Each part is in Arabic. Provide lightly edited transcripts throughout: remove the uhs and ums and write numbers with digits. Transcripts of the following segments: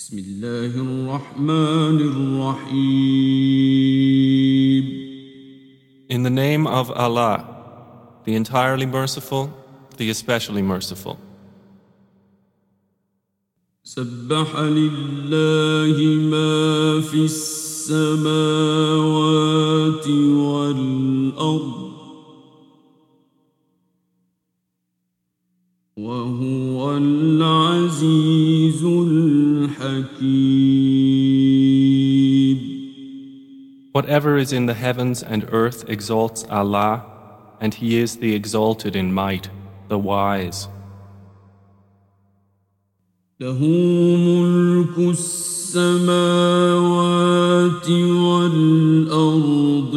بسم الله الرحمن الرحيم. In the name of Allah, the entirely merciful, the especially merciful. سبح لله ما في السماوات والأرض وهو العزيز الحكيم. Whatever is in the heavens and earth exalts Allah, and He is the exalted in might, the wise. له ملك السماوات والأرض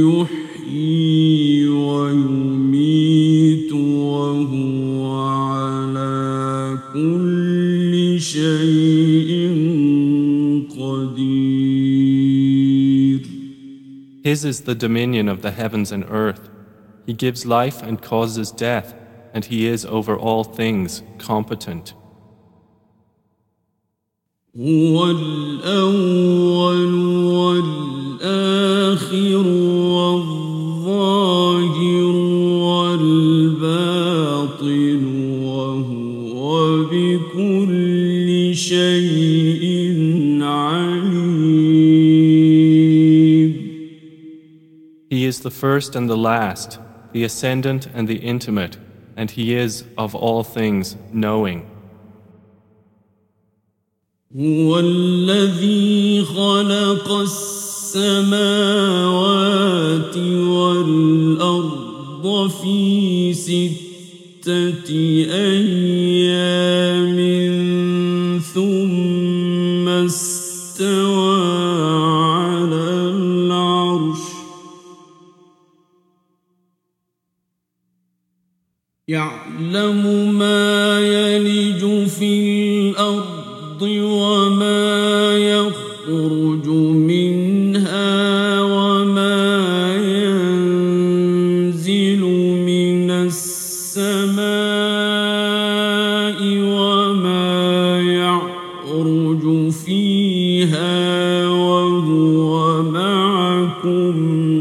يحيي ويميت وهو على كل شيء قدير. His is the dominion of the heavens and earth. He gives life and causes death, and He is over all things competent. هو الأول والآخر والظاهر والباطن وهو بكل شيء عليم. He is the first and the last, the ascendant and the intimate, and He is of all things knowing. هو الذي خلق السماوات والأرض في 6 أيام ثم استوى على العرش يعلم ما يلج في الأرض وما يخرج منها وما ينزل من السماء وما يعرج فيها وهو معكم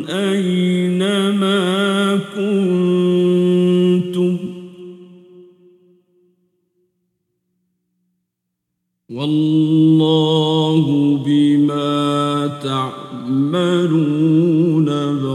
أينما كنتم والله بما تعملون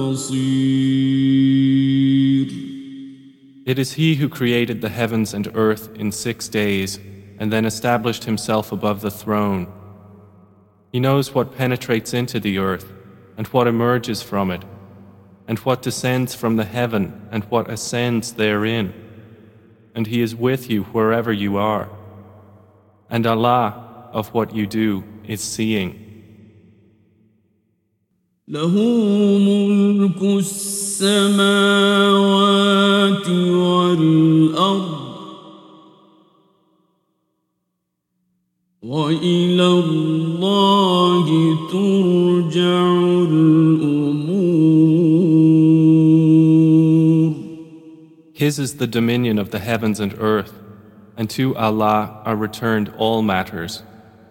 بصير. It is He who created the heavens and earth in 6 days and then established Himself above the throne. He knows what penetrates into the earth and what emerges from it, and what descends from the heaven and what ascends therein. And He is with you wherever you are. And Allah of what you do is seeing. له ملك السماوات والأرض وإلى الله ترجع الأمور. His is the dominion of the heavens and earth, and to Allah are returned all matters.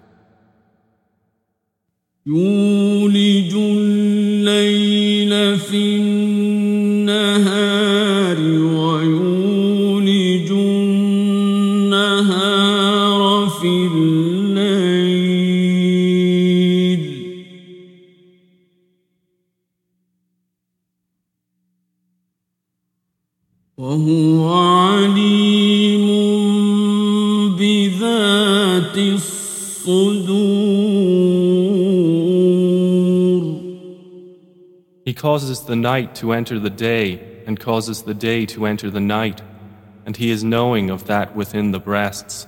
يولج الليل في النهار ويولج النهار في الليل وهو عليم بذات الصدور. He causes the night to enter the day and causes the day to enter the night, and He is knowing of that within the breasts.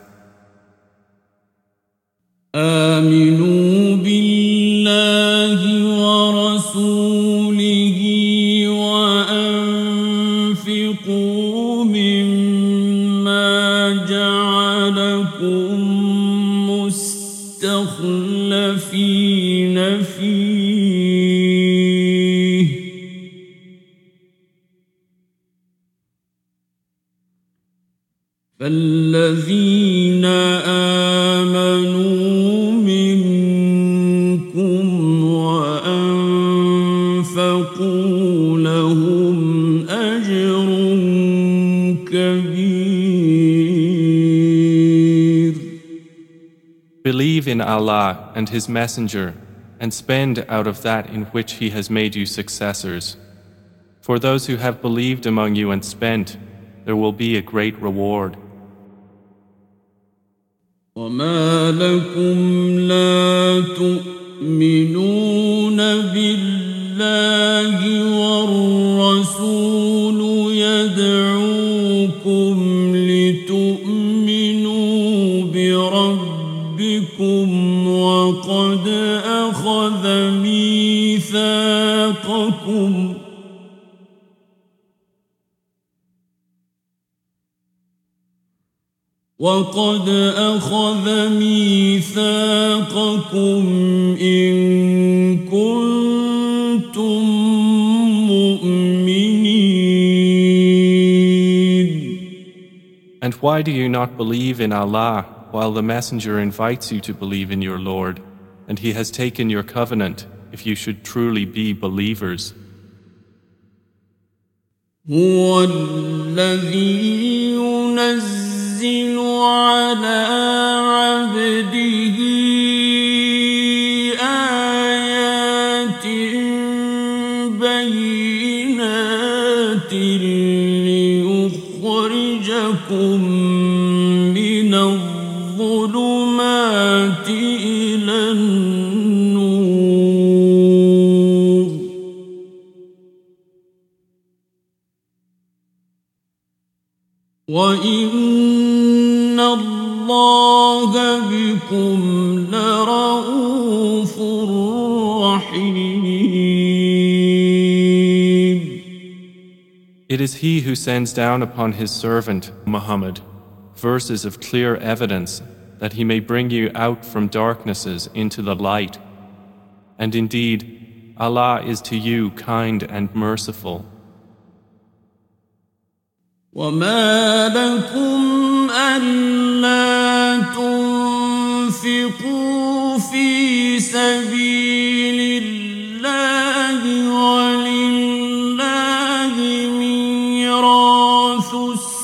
آمنوا بالله ورسوله وأنفقوا مما جعلكم مستخلفين فيه فالذين آمنوا من Believe in Allah and His Messenger and spend out of that in which He has made you successors. For those who have believed among you and spent, there will be a great reward. وما لكم لا تؤمنون بالله والرسول يدعوكم لتؤمنوا بربكم وقد أخذ ميثاقكم إن كنتم مؤمنين. And why do you not believe in Allah while the Messenger invites you to believe in your Lord, and He has taken your covenant if you should truly be believers? هو الذي ينزل على عبده آيات بينات ليخرجكم من الظلمات إلى النور وإن الله بكم لرؤوف رحيم. It is He who sends down upon His servant, Muhammad, verses of clear evidence that He may bring you out from darknesses into the light. And indeed, Allah is to you kind and merciful. وما لكم ألا تنفقوا في سبيل الله ولله ميراث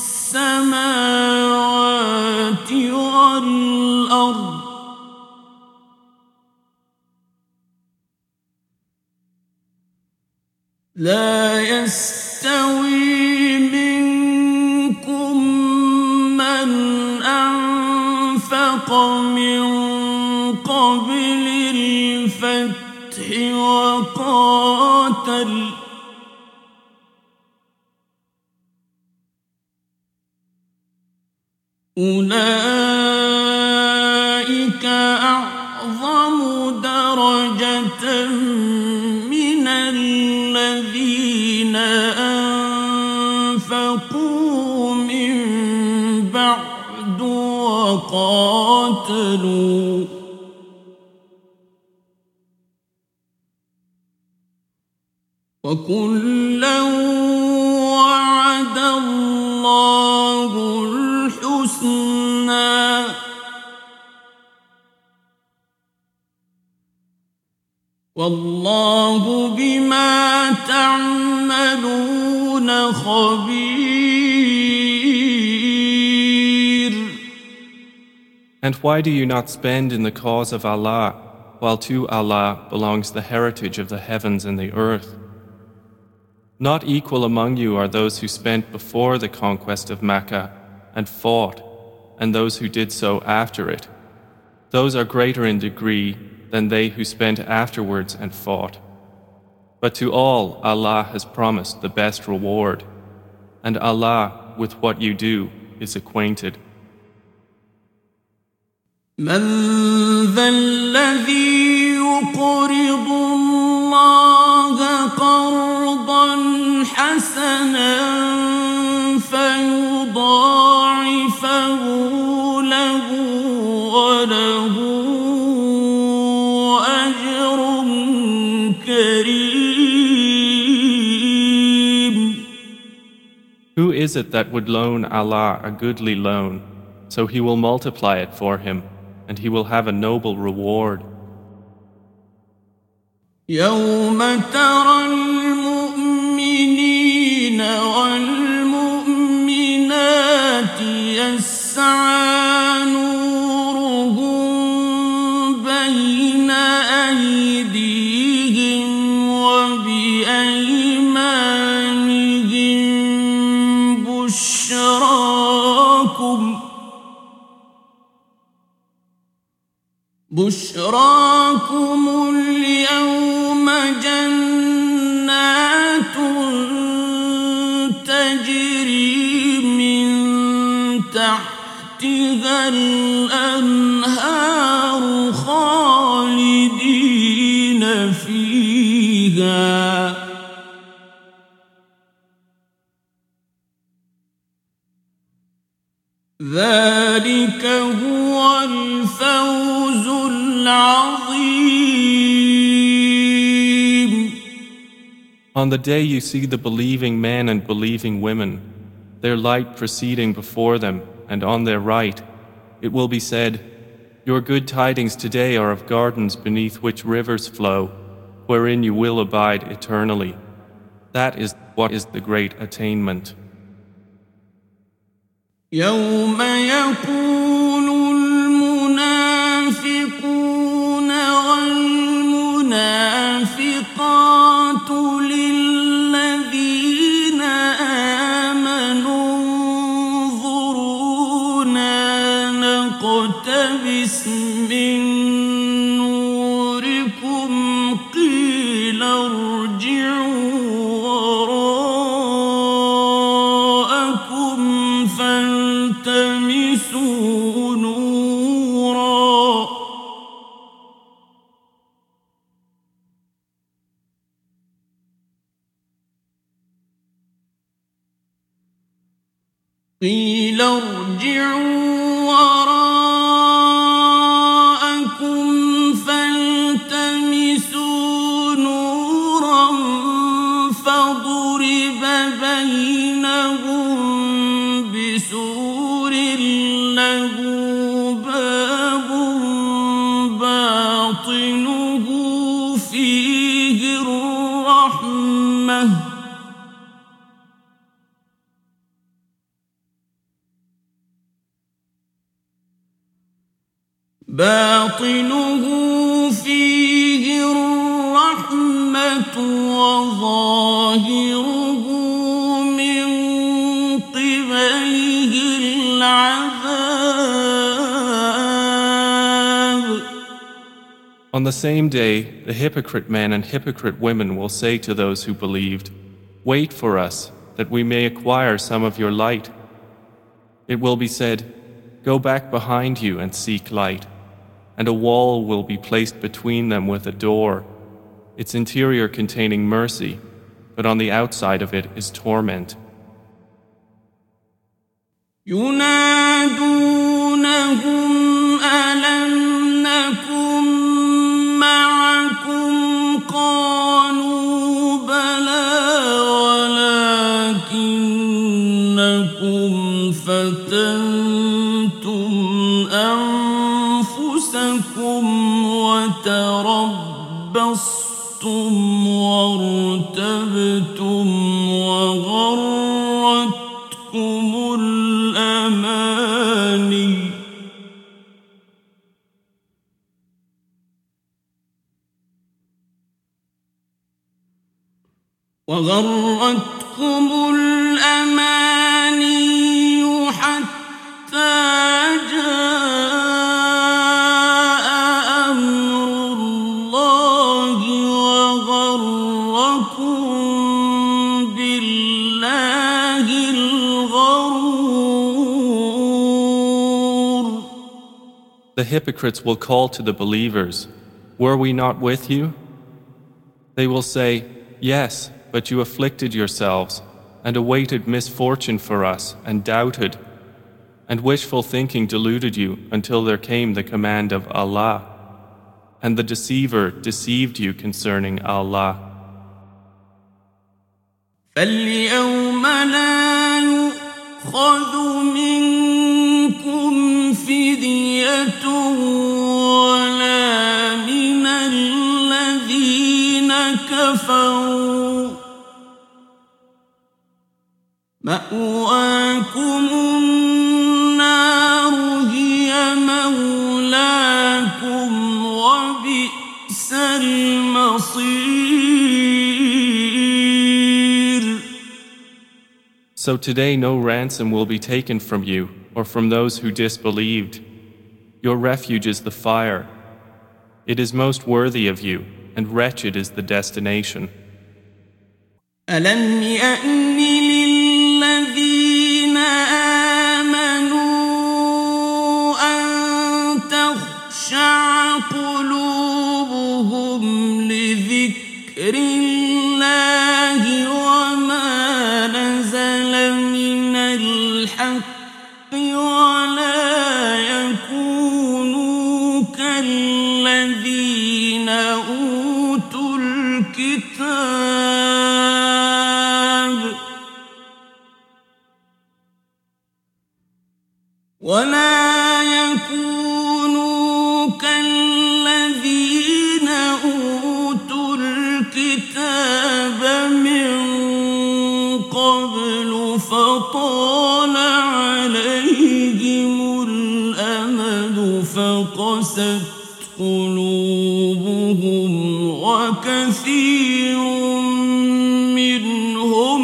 السماوات والأرض لا يستوي من قبل الفتح وقاتل أولئك أعظم درجة من الذين أنفقوا من بعد وقاتلوا وكلا وعد الله الحسنى والله بما تعملون خبير. And why do you not spend in the cause of Allah, while to Allah belongs the heritage of the heavens and the earth? Not equal among you are those who spent before the conquest of Makkah and fought, and those who did so after it. Those are greater in degree than they who spent afterwards and fought. But to all Allah has promised the best reward, and Allah with what you do is acquainted. من ذا الذي يقرض الله قرضا حسنا فيضاعفه له وله أجر كريم. Who is it that would loan Allah a goodly loan, so He will multiply it for him, and he will have a noble reward? يوم ترى المؤمنين والمؤمنات يسعى نورهم بين أيديهم وبأيمانهم بشراكم اليوم جنات تجري من تحتها الأنهار خالدين فيها ذلك هو الفوز العظيم. On the day you see the believing men and believing women, their light proceeding before them and on their right, it will be said, "Your good tidings today are of gardens beneath which rivers flow, wherein you will abide eternally." That is what is the great attainment. يوم يقول المنافقون والمنافقات للذين آمنوا انظرونا نقتبس من نوركم قيل ارجعوا وراءكم فالتمسوا نورا قيل ارجعوا وراءكم فالتمسوا نورا فضرب بينهم بسور له باب باطنه فيه الرحمة وظاهره من قبله العذاب. On the same day, the hypocrite men and hypocrite women will say to those who believed, "Wait for us, that we may acquire some of your light." It will be said, "Go back behind you and seek light," and a wall will be placed between them with a door, its interior containing mercy, but on the outside of it is torment. ينادونهم ألم نكن معكم قالوا بلى ولكنكم فتنتم أنفسكم وتربصتم وارتبتم وغرتكم الأماني حتى جاء أمر الله وغركم بالله الغرور. The hypocrites will call to the believers, "Were we not with you?" They will say, "Yes, but you afflicted yourselves and awaited misfortune for us and doubted, and wishful thinking deluded you until there came the command of Allah, and the deceiver deceived you concerning Allah." فاليوم لا يؤخذ منكم فدية ولا من الذين كفروا مأواكم النار هي مولاكم وبئس المصير. So today no ransom will be taken from you or from those who disbelieved. Your refuge is the fire. It is most worthy of you, and wretched is the destination. ألم يأن للذين آمنوا أن تخشع قلوبهم لذكر الله وما نزل من الحق ولا يكونوا كالذين أوتوا الكتاب من قبل فطال عليهم الأمد فقست قلوبهم وكثير منهم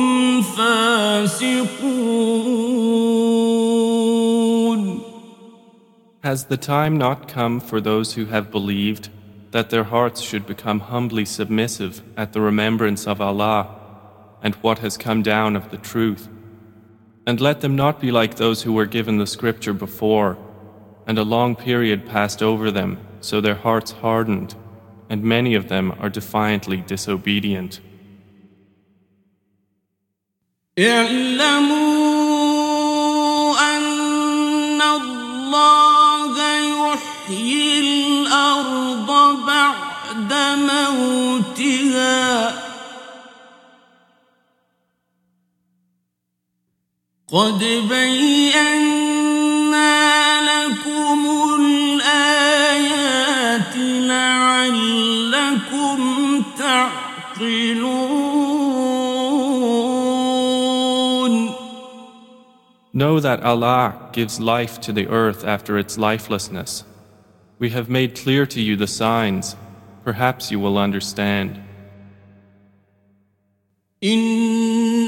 فاسقون. Has the time not come for those who have believed that their hearts should become humbly submissive at the remembrance of Allah and what has come down of the truth? And let them not be like those who were given the scripture before, and a long period passed over them, so their hearts hardened, and many of them are defiantly disobedient. اعلموا أن الله يحيي الأرض بعد موتها قد بينا لكم الآيات لعلكم تعقلون. Know that Allah gives life to the earth after its lifelessness. We have made clear to you the signs. Perhaps you will understand. إن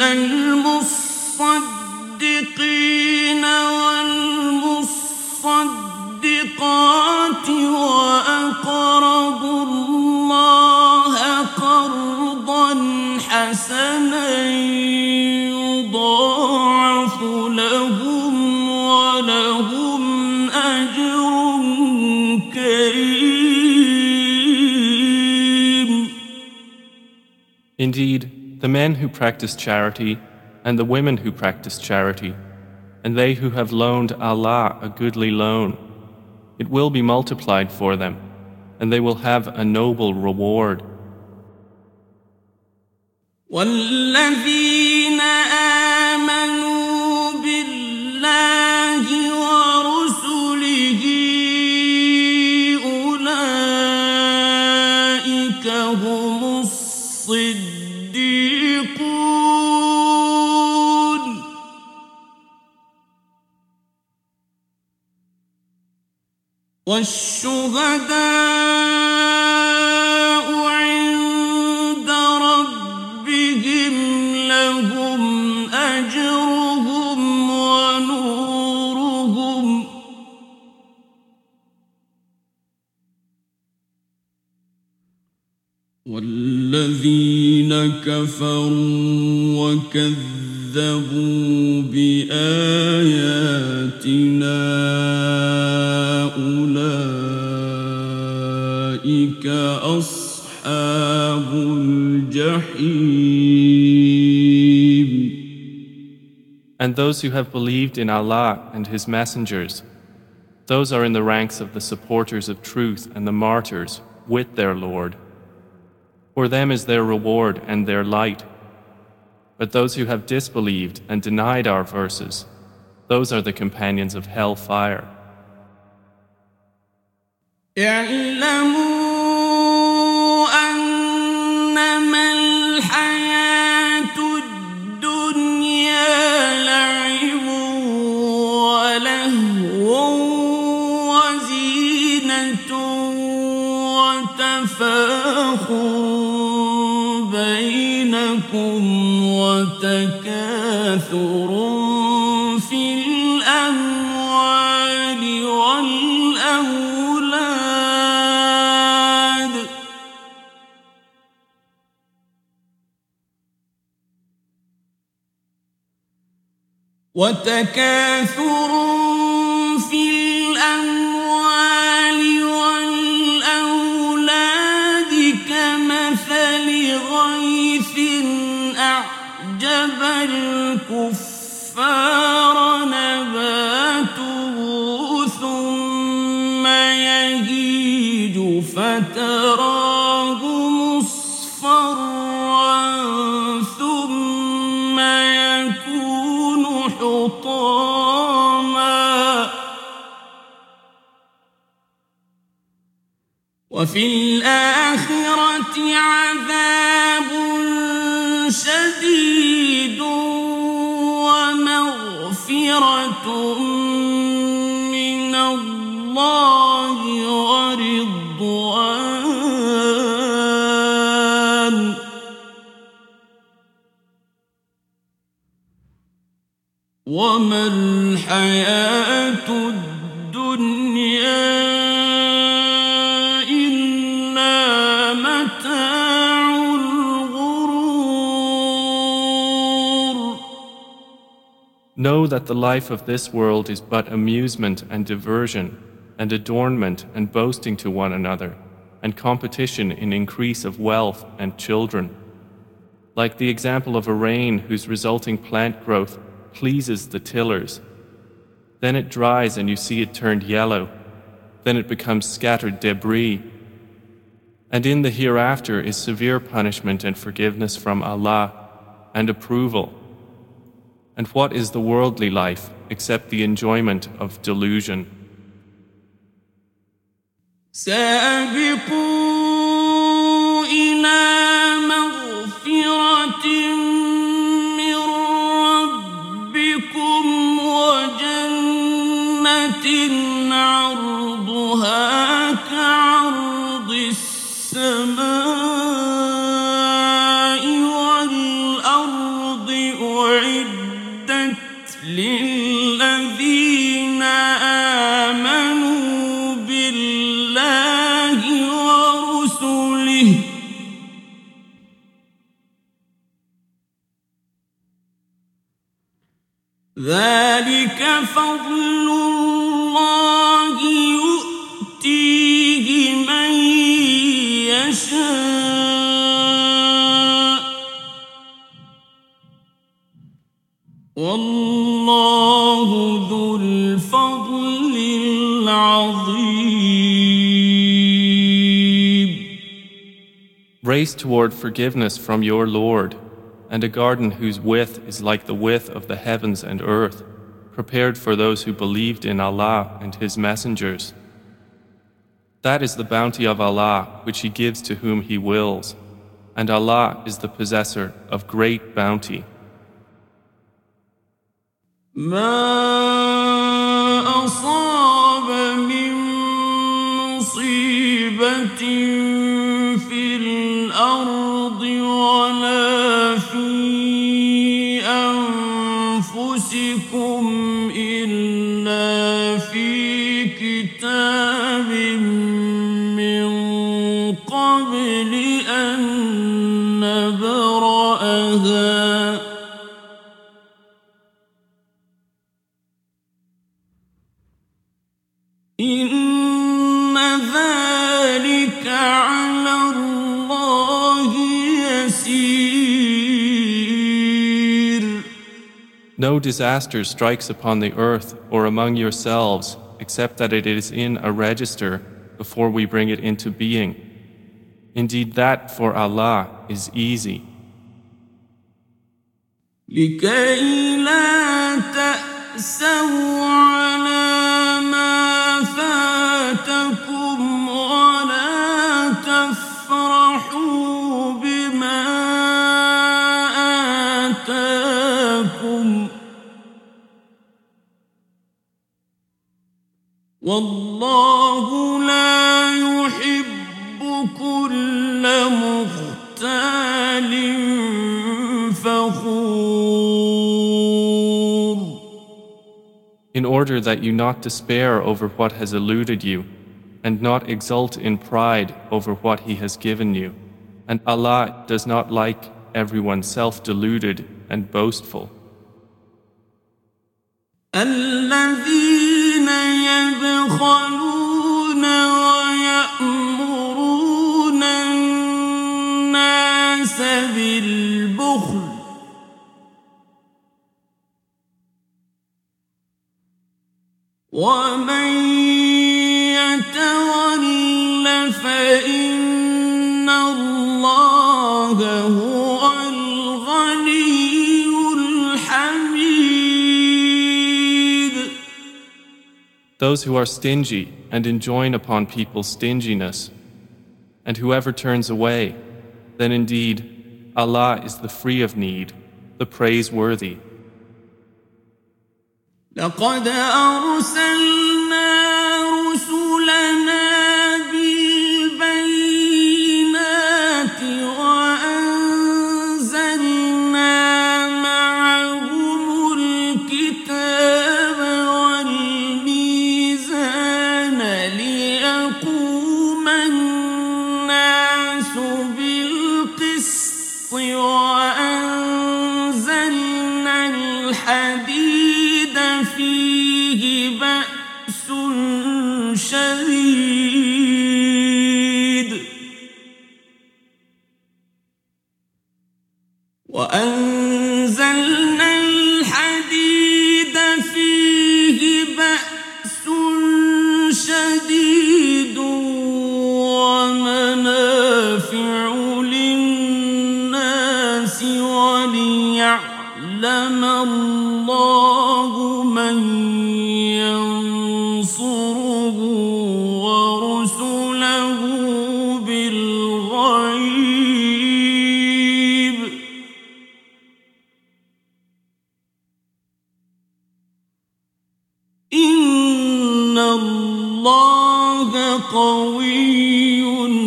المصدقين والمصدقات وأقرضوا الله قرضا حسنا يضاعف لهم ولهم أجر كريم. Indeed, the men who practice charity and the women who practice charity, and they who have loaned Allah a goodly loan, it will be multiplied for them, and they will have a noble reward. والذين آمنوا بالله ورسله أولئك هم الصديقون والشهداء عند ربهم لهم أجرهم ونورهم والذين كفروا وكذبوا بآياتنا أولئك أصحاب الجحيم. And those who have believed in Allah and His messengers, those are in the ranks of the supporters of truth and the martyrs with their Lord. For them is their reward and their light. But those who have disbelieved and denied our verses, those are the companions of hell fire. اعلموا أنما الحياة الدنيا لعب ولهو وزينة تفاخر بينكم وتكاثر في الأموال والأولاد كمثل غيث أعجب الكفار نباته ثم يهيج فتراه مصفرا ثم يكون حطاما وفي الآخرة عذاب شديد ومغفرة من الله ورضوان وما الحياة الدنيا Know that the life of this world is but amusement and diversion, and adornment and boasting to one another, and competition in increase of wealth and children. Like the example of a rain whose resulting plant growth pleases the tillers. Then it dries and you see it turned yellow. Then it becomes scattered debris. And in the hereafter is severe punishment and forgiveness from Allah, and approval. And what is the worldly life except the enjoyment of delusion? سابقوا إلى مغفرة من ربكم وجنة عرضها كعرض السماء والأرض أعدت للذين آمنوا بالله ورسله ذلك فضل الله يؤتيه من يشاء والله ذو الفضل العظيم. Race toward forgiveness from your Lord, and a garden whose width is like the width of the heavens and earth, prepared for those who believed in Allah and His messengers. That is the bounty of Allah which He gives to whom He wills, and Allah is the possessor of great bounty. ما أصاب من مصيبة في الأرض ولا في أنفسكم إلا في كتاب من قبل أن نبرأها إن ذلك على الله يسير. No disaster strikes upon the earth or among yourselves except that it is in a register before we bring it into being. Indeed, that for Allah is easy. لكي لا تأسوا على ما فاتكم ولا تفرحوا بما آتاكم والله لا يحب order that you not despair over what has eluded you, and not exult in pride over what He has given you. And Allah does not like everyone self-deluded and boastful. الذين يبخلون ويأمرون الناس بالبخل ومن يتول فإن الله هو الغني الحميد. Those who are stingy and enjoin upon people's stinginess, and whoever turns away, then indeed Allah is the free of need, the praiseworthy. لقد أرسلنا رسلنا بالبينات وأنزلنا معهم الكتاب والميزان ليقوم الناس بالقسط وأنزلنا الحديد فيه بأس شديد وأنزلنا الحديد فيه بأس شديد ومنافع للناس وليعلم الله من ينصره ورسله بالغيب إن الله قوي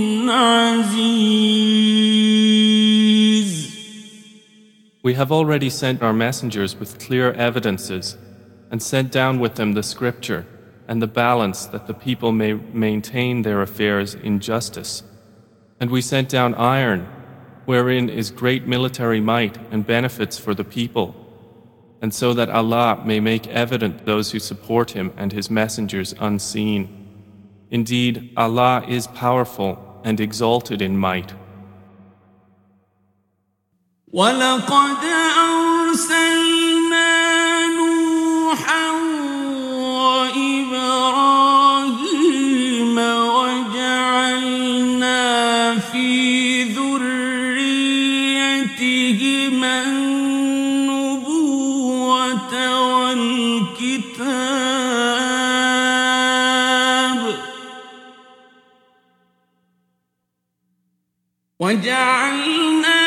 عزيز. We have already sent our messengers with clear evidences, and sent down with them the scripture and the balance that the people may maintain their affairs in justice. And we sent down iron, wherein is great military might and benefits for the people, and so that Allah may make evident those who support Him and His messengers unseen. Indeed, Allah is powerful and exalted in might. وَلَقَدْ أَرْسَلْنَا نُوحًا وَإِبْرَاهِيمَ وَجَعَلْنَا فِي ذُرِّيَّتِهِمَا النُّبُوَّةَ وَالْكِتَابَ وَجَعَلْنَا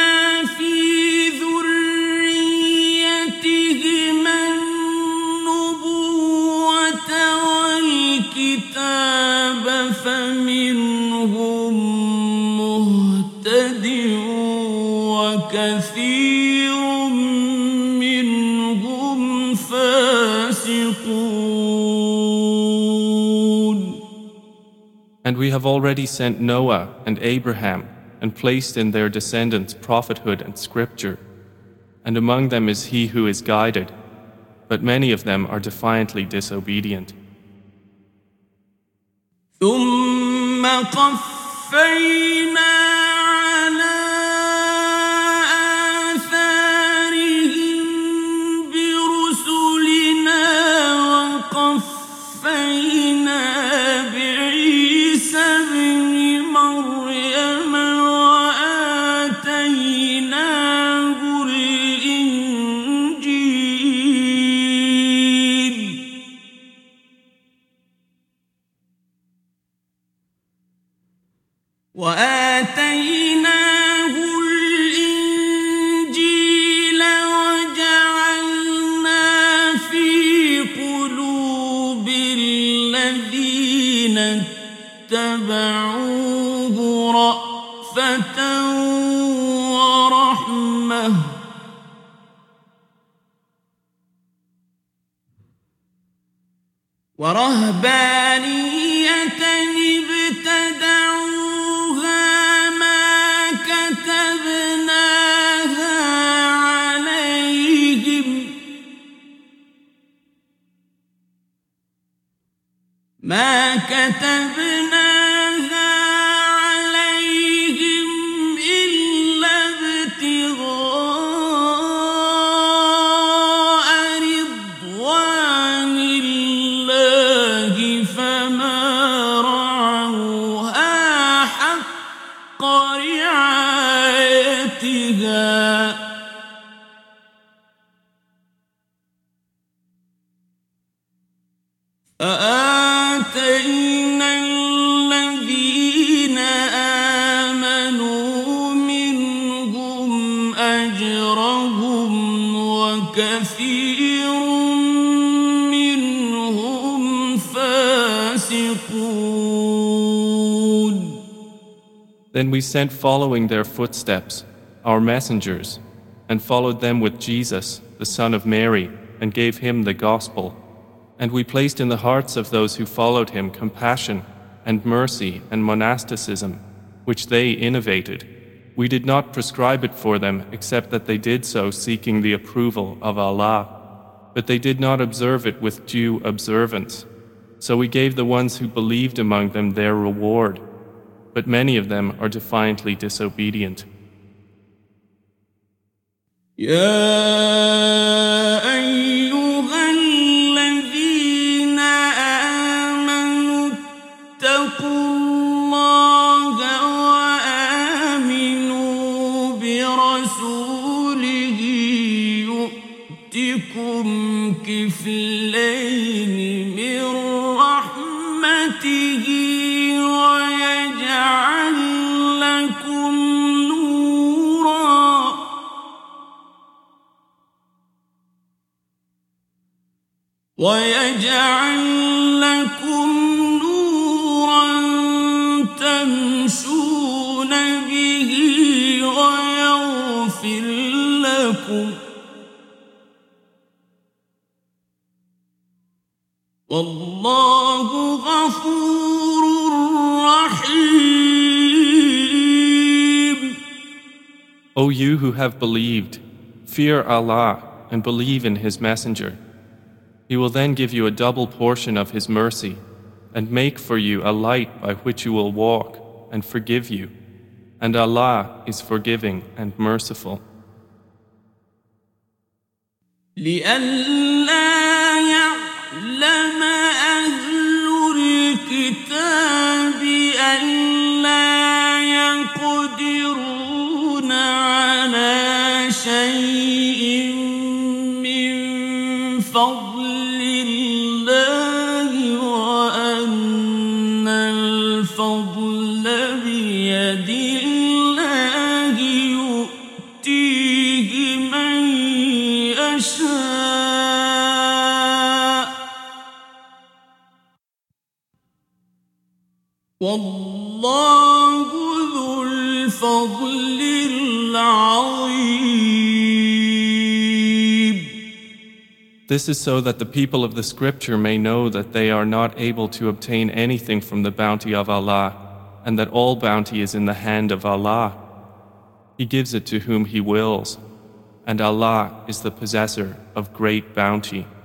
فمنهم مهتد وكثير منهم فاسقون. And we have already sent Noah and Abraham and placed in their descendants prophethood and scripture. And among them is he who is guided, but many of them are defiantly disobedient. ثم قفينا على آثارهم برسلنا وقفينا بعيسى ابن مريم وآتيناه الإنجيل وجعلنا في قلوب الذين اتبعوه رأفة ورحمة ورهبانية ابتدعوها ما كتبناها عليهم إلا ابتغاء رضوان الله فما رعوها حق رعايتها فآتينا الذين آمنوا منهم أجرهم وكثير منهم فاسقون. Then we sent following their footsteps our messengers and followed them with Jesus, the son of Mary, and gave him the gospel. And we placed in the hearts of those who followed him compassion and mercy and monasticism, which they innovated. We did not prescribe it for them except that they did so seeking the approval of Allah. But they did not observe it with due observance. So we gave the ones who believed among them their reward. But many of them are defiantly disobedient. كفلين من رحمته ويجعل لكم نورا تمشون به ويغفر لكم والله غفور رحيم. O you who have believed, fear Allah and believe in His Messenger. He will then give you a double portion of His mercy and make for you a light by which you will walk and forgive you. And Allah is forgiving and merciful. لئلا يعلم أهل الكتاب ألا يقدرون على شيء من فضل الله وأن الفضل بيد الله يؤتيه من يشاء والله ذو الفضل العظيم. This is so that the people of the scripture may know that they are not able to obtain anything from the bounty of Allah, and that all bounty is in the hand of Allah. He gives it to whom He wills, and Allah is the possessor of great bounty.